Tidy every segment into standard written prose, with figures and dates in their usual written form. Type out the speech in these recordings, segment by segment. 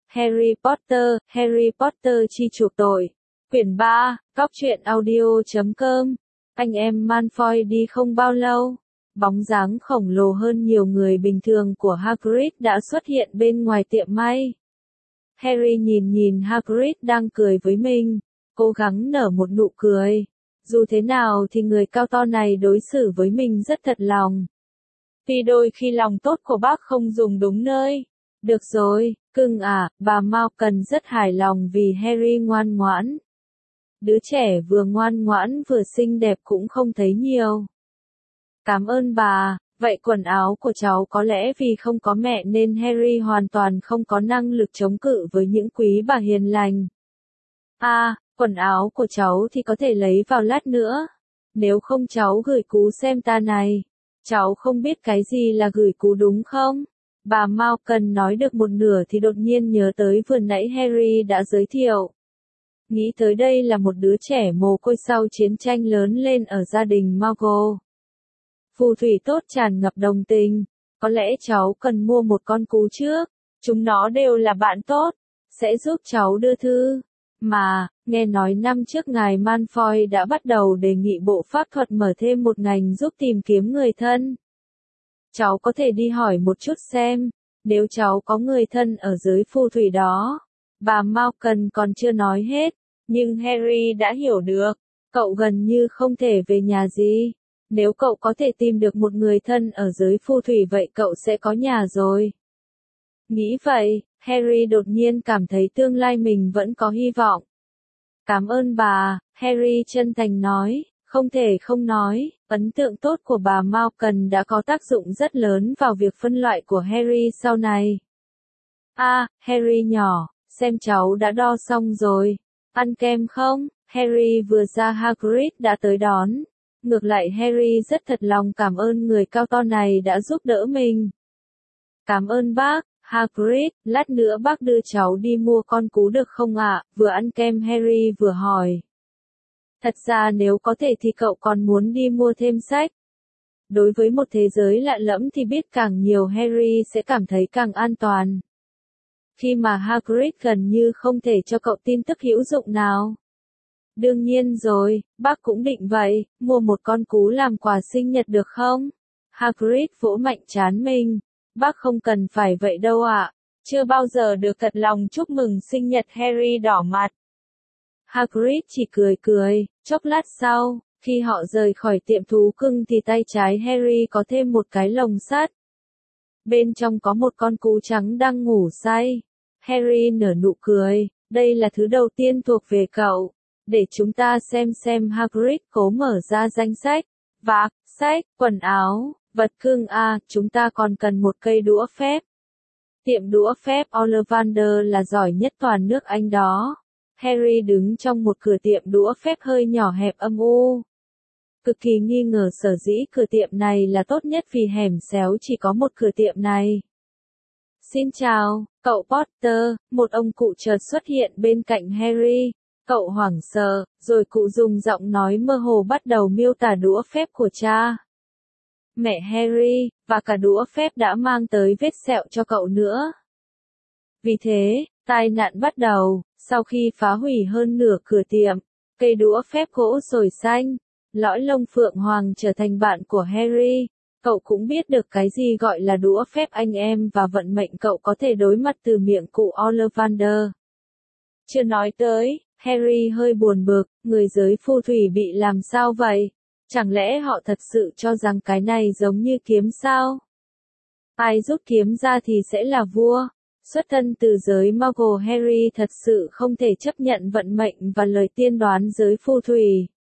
Harry Potter chi chuộc tội. Quyển 3, Cóc truyện audio.com. Anh em Malfoy đi không bao lâu, bóng dáng khổng lồ hơn nhiều người bình thường của Hagrid đã xuất hiện bên ngoài tiệm may. Harry nhìn Hagrid đang cười với mình, cố gắng nở một nụ cười. Dù thế nào thì người cao to này đối xử với mình rất thật lòng. Vì đôi khi lòng tốt của bác không dùng đúng nơi. Được rồi, cưng à, bà Malkin rất hài lòng vì Harry ngoan ngoãn. Đứa trẻ vừa ngoan ngoãn vừa xinh đẹp cũng không thấy nhiều. Cảm ơn bà, vậy quần áo của cháu có lẽ vì không có mẹ nên Harry hoàn toàn không có năng lực chống cự với những quý bà hiền lành. Quần áo của cháu thì có thể lấy vào lát nữa. Nếu không cháu gửi cú xem ta này. Cháu không biết cái gì là gửi cú đúng không? Bà Malkin nói được một nửa thì đột nhiên nhớ tới vừa nãy Harry đã giới thiệu. Nghĩ tới đây là một đứa trẻ mồ côi sau chiến tranh lớn lên ở gia đình Muggle. Phù thủy tốt tràn ngập đồng tình. Có lẽ cháu cần mua một con cú trước. Chúng nó đều là bạn tốt. Sẽ giúp cháu đưa thư. Mà, nghe nói năm trước ngài Malfoy đã bắt đầu đề nghị bộ pháp thuật mở thêm một ngành giúp tìm kiếm người thân. Cháu có thể đi hỏi một chút xem, nếu cháu có người thân ở giới phù thủy đó. Bà Malkin còn chưa nói hết, nhưng Harry đã hiểu được, cậu gần như không thể về nhà gì. Nếu cậu có thể tìm được một người thân ở giới phù thủy vậy cậu sẽ có nhà rồi. Nghĩ vậy, Harry đột nhiên cảm thấy tương lai mình vẫn có hy vọng. Cảm ơn bà, Harry chân thành nói, không thể không nói, ấn tượng tốt của bà Malkin đã có tác dụng rất lớn vào việc phân loại của Harry sau này. Harry nhỏ, xem cháu đã đo xong rồi, ăn kem không? Harry vừa ra Hagrid đã tới đón. Ngược lại Harry rất thật lòng cảm ơn người cao to này đã giúp đỡ mình. Cảm ơn bác. Hagrid, lát nữa bác đưa cháu đi mua con cú được không ạ? Vừa ăn kem Harry vừa hỏi. Thật ra nếu có thể thì cậu còn muốn đi mua thêm sách. Đối với một thế giới lạ lẫm thì biết càng nhiều Harry sẽ cảm thấy càng an toàn. Khi mà Hagrid gần như không thể cho cậu tin tức hữu dụng nào. Đương nhiên rồi, bác cũng định vậy, mua một con cú làm quà sinh nhật được không? Hagrid vỗ mạnh trán mình. Bác không cần phải vậy đâu ạ. Chưa bao giờ được thật lòng chúc mừng sinh nhật Harry đỏ mặt. Hagrid chỉ cười, chốc lát sau, khi họ rời khỏi tiệm thú cưng thì tay trái Harry có thêm một cái lồng sắt. Bên trong có một con cú trắng đang ngủ say. Harry nở nụ cười, đây là thứ đầu tiên thuộc về cậu. Để chúng ta xem Hagrid cố mở ra danh sách. Vác, sách, quần áo. Vật cưng chúng ta còn cần một cây đũa phép. Tiệm đũa phép Ollivander là giỏi nhất toàn nước Anh đó. Harry đứng trong một cửa tiệm đũa phép hơi nhỏ hẹp âm u. Cực kỳ nghi ngờ sở dĩ cửa tiệm này là tốt nhất vì hẻm xéo chỉ có một cửa tiệm này. Xin chào, cậu Potter, một ông cụ chợt xuất hiện bên cạnh Harry. Cậu hoảng sợ, rồi cụ dùng giọng nói mơ hồ bắt đầu miêu tả đũa phép của cha. Mẹ Harry, và cả đũa phép đã mang tới vết sẹo cho cậu nữa. Vì thế, tai nạn bắt đầu, sau khi phá hủy hơn nửa cửa tiệm, cây đũa phép gỗ sồi xanh, lõi lông phượng hoàng trở thành bạn của Harry. Cậu cũng biết được cái gì gọi là đũa phép anh em và vận mệnh cậu có thể đối mặt từ miệng cụ Ollivander. Chưa nói tới, Harry hơi buồn bực, người giới phù thủy bị làm sao vậy? Chẳng lẽ họ thật sự cho rằng cái này giống như kiếm sao? Ai rút kiếm ra thì sẽ là vua. Xuất thân từ giới Muggle Harry thật sự không thể chấp nhận vận mệnh và lời tiên đoán giới phù thủy.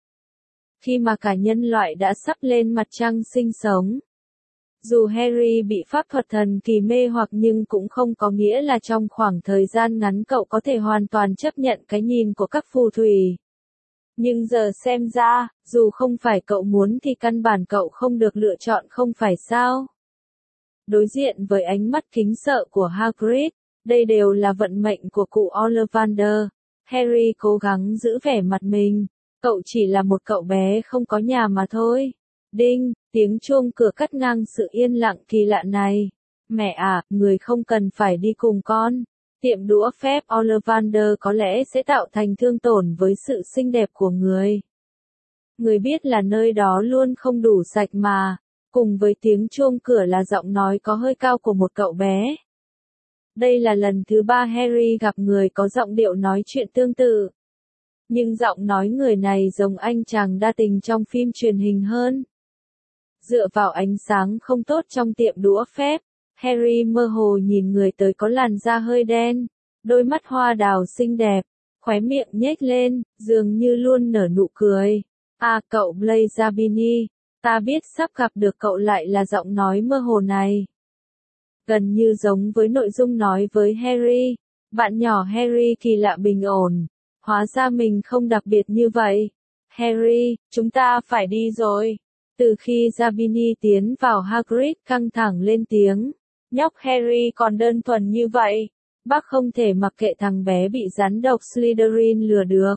Khi mà cả nhân loại đã sắp lên mặt trăng sinh sống. Dù Harry bị pháp thuật thần kỳ mê hoặc nhưng cũng không có nghĩa là trong khoảng thời gian ngắn cậu có thể hoàn toàn chấp nhận cái nhìn của các phù thủy. Nhưng giờ xem ra, dù không phải cậu muốn thì căn bản cậu không được lựa chọn không phải sao? Đối diện với ánh mắt kính sợ của Hagrid, đây đều là vận mệnh của cụ Ollivander. Harry cố gắng giữ vẻ mặt mình, cậu chỉ là một cậu bé không có nhà mà thôi. Đinh, tiếng chuông cửa cắt ngang sự yên lặng kỳ lạ này. Mẹ à, người không cần phải đi cùng con. Tiệm đũa phép Ollivander có lẽ sẽ tạo thành thương tổn với sự xinh đẹp của người. Người biết là nơi đó luôn không đủ sạch mà, cùng với tiếng chuông cửa là giọng nói có hơi cao của một cậu bé. Đây là lần thứ 3 Harry gặp người có giọng điệu nói chuyện tương tự. Nhưng giọng nói người này giống anh chàng đa tình trong phim truyền hình hơn. Dựa vào ánh sáng không tốt trong tiệm đũa phép, Harry mơ hồ nhìn người tới có làn da hơi đen, đôi mắt hoa đào xinh đẹp, khóe miệng nhếch lên, dường như luôn nở nụ cười. À, cậu Blaise Zabini, ta biết sắp gặp được cậu lại là giọng nói mơ hồ này. Gần như giống với nội dung nói với Harry, bạn nhỏ Harry kỳ lạ bình ổn, hóa ra mình không đặc biệt như vậy. Harry, chúng ta phải đi rồi. Từ khi Zabini tiến vào Hagrid căng thẳng lên tiếng, nhóc Harry còn đơn thuần như vậy, bác không thể mặc kệ thằng bé bị rắn độc Slytherin lừa được.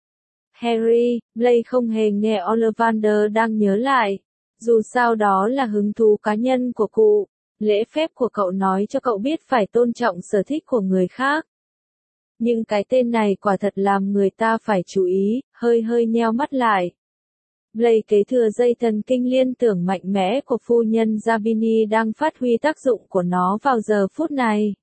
Harry, Blaise không hề nghe Ollivander đang nhớ lại, dù sao đó là hứng thú cá nhân của cụ, lễ phép của cậu nói cho cậu biết phải tôn trọng sở thích của người khác. Nhưng cái tên này quả thật làm người ta phải chú ý, hơi nheo mắt lại. Blaise kế thừa dây thần kinh liên tưởng mạnh mẽ của phu nhân Zabini đang phát huy tác dụng của nó vào giờ phút này.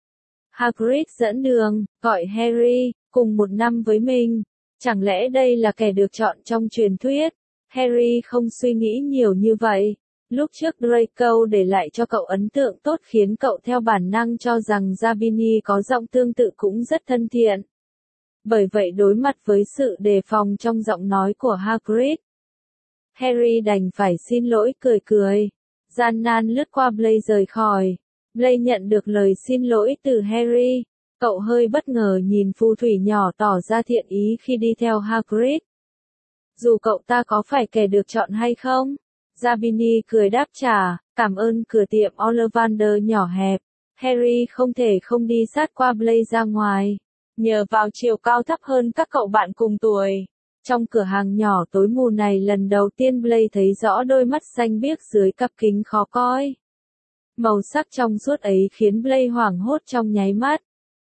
Hagrid dẫn đường, gọi Harry, cùng một năm với mình. Chẳng lẽ đây là kẻ được chọn trong truyền thuyết? Harry không suy nghĩ nhiều như vậy. Lúc trước Draco để lại cho cậu ấn tượng tốt khiến cậu theo bản năng cho rằng Zabini có giọng tương tự cũng rất thân thiện. Bởi vậy đối mặt với sự đề phòng trong giọng nói của Hagrid, Harry đành phải xin lỗi cười. Gian nan lướt qua Blaise rời khỏi. Blaise nhận được lời xin lỗi từ Harry. Cậu hơi bất ngờ nhìn phù thủy nhỏ tỏ ra thiện ý khi đi theo Hagrid. Dù cậu ta có phải kẻ được chọn hay không? Zabini cười đáp trả, cảm ơn. Cửa tiệm Ollivander nhỏ hẹp. Harry không thể không đi sát qua Blaise ra ngoài. Nhờ vào chiều cao thấp hơn các cậu bạn cùng tuổi. Trong cửa hàng nhỏ tối mù này lần đầu tiên Blaise thấy rõ đôi mắt xanh biếc dưới cặp kính khó coi. Màu sắc trong suốt ấy khiến Blaise hoảng hốt trong nháy mắt.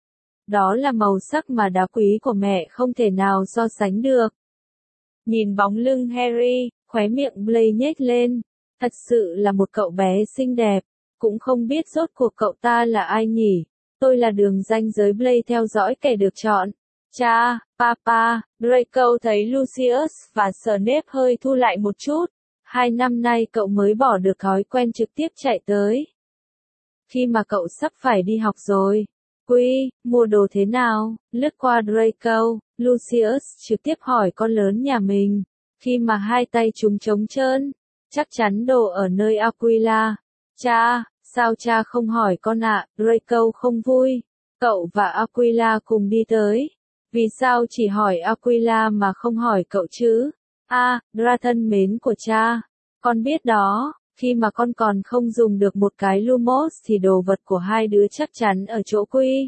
Đó là màu sắc mà đá quý của mẹ không thể nào so sánh được. Nhìn bóng lưng Harry, khóe miệng Blaise nhếch lên. Thật sự là một cậu bé xinh đẹp, cũng không biết rốt cuộc cậu ta là ai nhỉ. Tôi là đường ranh giới. Blaise theo dõi kẻ được chọn. Cha, papa, Draco thấy Lucius và Snape hơi thu lại một chút. 2 năm nay cậu mới bỏ được thói quen trực tiếp chạy tới. Khi mà cậu sắp phải đi học rồi. Quy, mua đồ thế nào? Lướt qua Draco, Lucius trực tiếp hỏi con lớn nhà mình. Khi mà hai tay chúng trống trơn, chắc chắn đồ ở nơi Aquila. Cha, sao cha không hỏi con ạ? Draco không vui. Cậu và Aquila cùng đi tới. Vì sao chỉ hỏi Aquila mà không hỏi cậu chứ? Dra thân mến của cha. Con biết đó, khi mà con còn không dùng được một cái Lumos thì đồ vật của hai đứa chắc chắn ở chỗ Quy.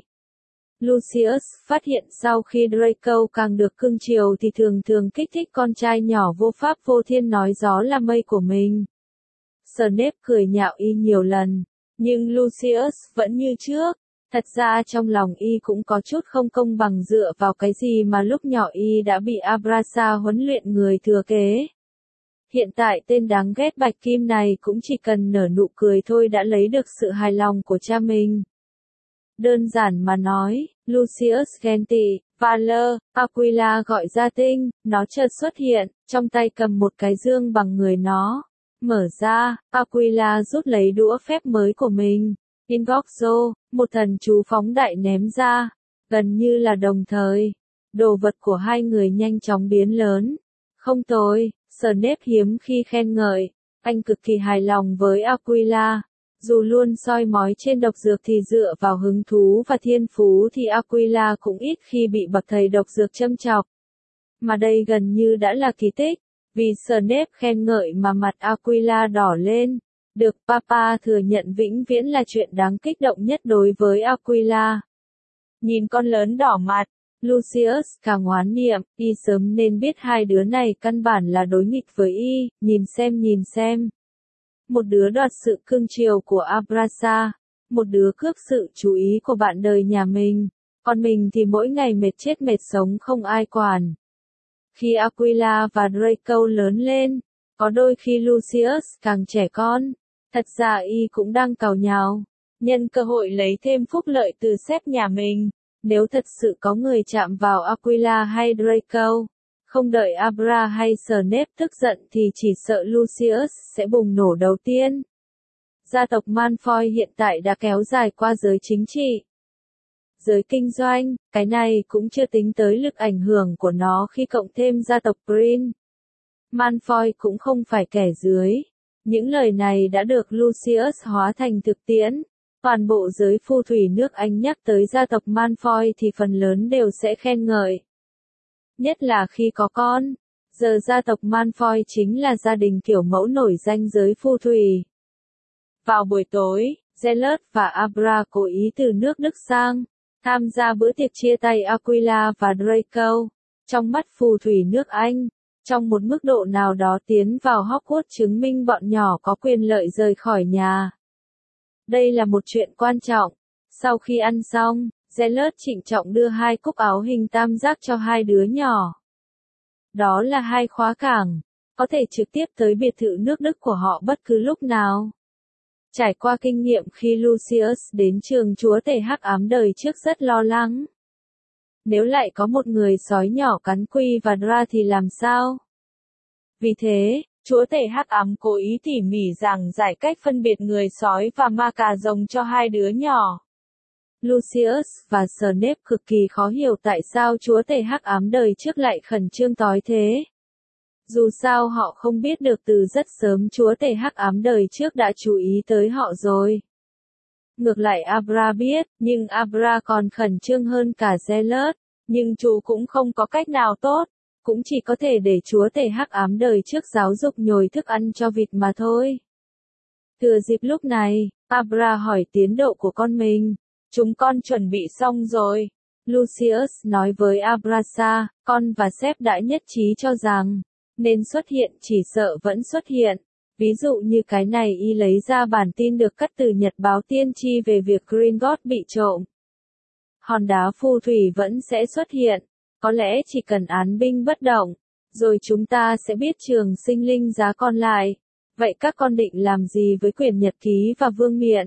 Lucius phát hiện sau khi Draco càng được cưng chiều thì thường kích thích con trai nhỏ vô pháp vô thiên nói gió là mây của mình. Snape cười nhạo y nhiều lần, nhưng Lucius vẫn như trước. Thật ra trong lòng y cũng có chút không công bằng dựa vào cái gì mà lúc nhỏ y đã bị Abrasa huấn luyện người thừa kế. Hiện tại tên đáng ghét bạch kim này cũng chỉ cần nở nụ cười thôi đã lấy được sự hài lòng của cha mình. Đơn giản mà nói, Lucius ghen tị, Valor, Aquila gọi ra tinh, nó chợt xuất hiện, trong tay cầm một cái dương bằng người nó. Mở ra, Aquila rút lấy đũa phép mới của mình. Invoxo, một thần chú phóng đại ném ra, gần như là đồng thời. Đồ vật của hai người nhanh chóng biến lớn. Không tồi, Snape hiếm khi khen ngợi, anh cực kỳ hài lòng với Aquila. Dù luôn soi mói trên độc dược thì dựa vào hứng thú và thiên phú thì Aquila cũng ít khi bị bậc thầy độc dược châm chọc. Mà đây gần như đã là kỳ tích, vì Snape khen ngợi mà mặt Aquila đỏ lên. Được Papa thừa nhận vĩnh viễn là chuyện đáng kích động nhất đối với Aquila. Nhìn con lớn đỏ mặt, Lucius càng oán niệm, y sớm nên biết hai đứa này căn bản là đối nghịch với y, nhìn xem. Một đứa đoạt sự cưng chiều của Abrasa, một đứa cướp sự chú ý của bạn đời nhà mình, còn mình thì mỗi ngày mệt chết mệt sống không ai quản. Khi Aquila và Draco lớn lên, có đôi khi Lucius càng trẻ con, thật ra y cũng đang càu nhàu, nhân cơ hội lấy thêm phúc lợi từ sếp nhà mình. Nếu thật sự có người chạm vào Aquila hay Draco, không đợi Abra hay Snape tức giận thì chỉ sợ Lucius sẽ bùng nổ đầu tiên. Gia tộc Malfoy hiện tại đã kéo dài qua giới chính trị, giới kinh doanh, cái này cũng chưa tính tới lực ảnh hưởng của nó khi cộng thêm gia tộc Green. Malfoy cũng không phải kẻ dưới. Những lời này đã được Lucius hóa thành thực tiễn. Toàn bộ giới phù thủy nước Anh nhắc tới gia tộc Malfoy thì phần lớn đều sẽ khen ngợi. Nhất là khi có con. Giờ gia tộc Malfoy chính là gia đình kiểu mẫu nổi danh giới phù thủy. Vào buổi tối, Zealot và Abra cố ý từ nước Đức sang, tham gia bữa tiệc chia tay Aquila và Draco. Trong mắt phù thủy nước Anh, trong một mức độ nào đó tiến vào Hogwarts chứng minh bọn nhỏ có quyền lợi rời khỏi nhà. Đây là một chuyện quan trọng. Sau khi ăn xong, Zealot trịnh trọng đưa 2 cúc áo hình tam giác cho 2 đứa nhỏ. Đó là 2 khóa cảng, có thể trực tiếp tới biệt thự nước Đức của họ bất cứ lúc nào. Trải qua kinh nghiệm khi Lucius đến trường chúa tể hắc ám đời trước rất lo lắng. Nếu lại có một người sói nhỏ cắn Quy và Dra thì làm sao? Vì thế, chúa tể hắc ám cố ý tỉ mỉ giảng giải cách phân biệt người sói và ma cà rồng cho 2 đứa nhỏ. Lucius và Snape cực kỳ khó hiểu tại sao chúa tể hắc ám đời trước lại khẩn trương tối thế. Dù sao họ không biết được từ rất sớm chúa tể hắc ám đời trước đã chú ý tới họ rồi. Ngược lại Abra biết, nhưng Abra còn khẩn trương hơn cả Zealot, nhưng chú cũng không có cách nào tốt, cũng chỉ có thể để chúa tể hắc ám đời trước giáo dục nhồi thức ăn cho vịt mà thôi. Thừa dịp lúc này, Abra hỏi tiến độ của con mình. Chúng con chuẩn bị xong rồi. Lucius nói với Abrasa, con và sếp đã nhất trí cho rằng, nên xuất hiện chỉ sợ vẫn xuất hiện. Ví dụ như cái này y lấy ra bản tin được cắt từ nhật báo tiên tri về việc Gringotts bị trộm. Hòn đá phù thủy vẫn sẽ xuất hiện, có lẽ chỉ cần án binh bất động, rồi chúng ta sẽ biết trường sinh linh giá còn lại. Vậy các con định làm gì với quyển nhật ký và vương miện?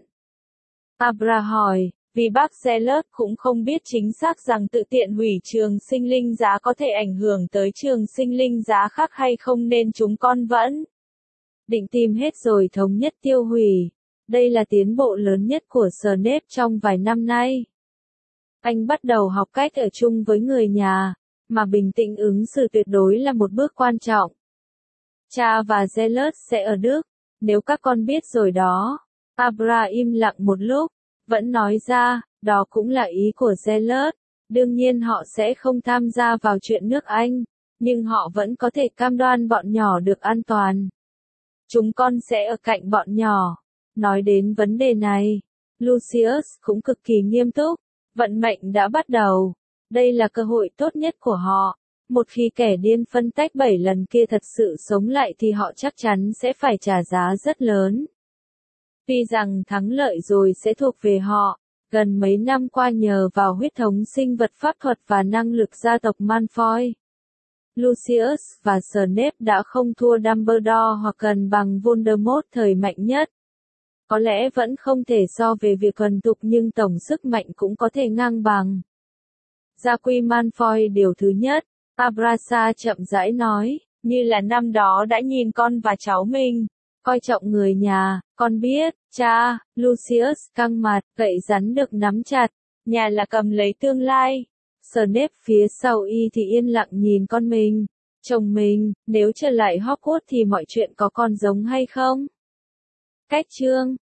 Abra hỏi, vì bác Zealot cũng không biết chính xác rằng tự tiện hủy trường sinh linh giá có thể ảnh hưởng tới trường sinh linh giá khác hay không nên chúng con vẫn định tìm hết rồi thống nhất tiêu hủy. Đây là tiến bộ lớn nhất của Snape trong vài năm nay. Anh bắt đầu học cách ở chung với người nhà, mà bình tĩnh ứng xử tuyệt đối là một bước quan trọng. Cha và Zealot sẽ ở Đức, nếu các con biết rồi đó. Abra im lặng một lúc, vẫn nói ra, đó cũng là ý của Zealot. Đương nhiên họ sẽ không tham gia vào chuyện nước Anh, nhưng họ vẫn có thể cam đoan bọn nhỏ được an toàn. Chúng con sẽ ở cạnh bọn nhỏ. Nói đến vấn đề này, Lucius cũng cực kỳ nghiêm túc. Vận mệnh đã bắt đầu. Đây là cơ hội tốt nhất của họ. Một khi kẻ điên phân tách 7 lần kia thật sự sống lại thì họ chắc chắn sẽ phải trả giá rất lớn. Tuy rằng thắng lợi rồi sẽ thuộc về họ, gần mấy năm qua nhờ vào huyết thống sinh vật pháp thuật và năng lực gia tộc Malfoy, Lucius và Snape đã không thua Dumbledore hoặc gần bằng Voldemort thời mạnh nhất. Có lẽ vẫn không thể so về việc thuần thục nhưng tổng sức mạnh cũng có thể ngang bằng. Gia quy Malfoy điều thứ nhất, Abrasa chậm rãi nói, như là năm đó đã nhìn con và cháu mình. Coi trọng người nhà, con biết, cha. Lucius căng mặt, gậy rắn được nắm chặt, nhà là cầm lấy tương lai. Snape phía sau y thì yên lặng nhìn con mình, chồng mình, nếu trở lại Hogwarts thì mọi chuyện có còn giống hay không? Cách chương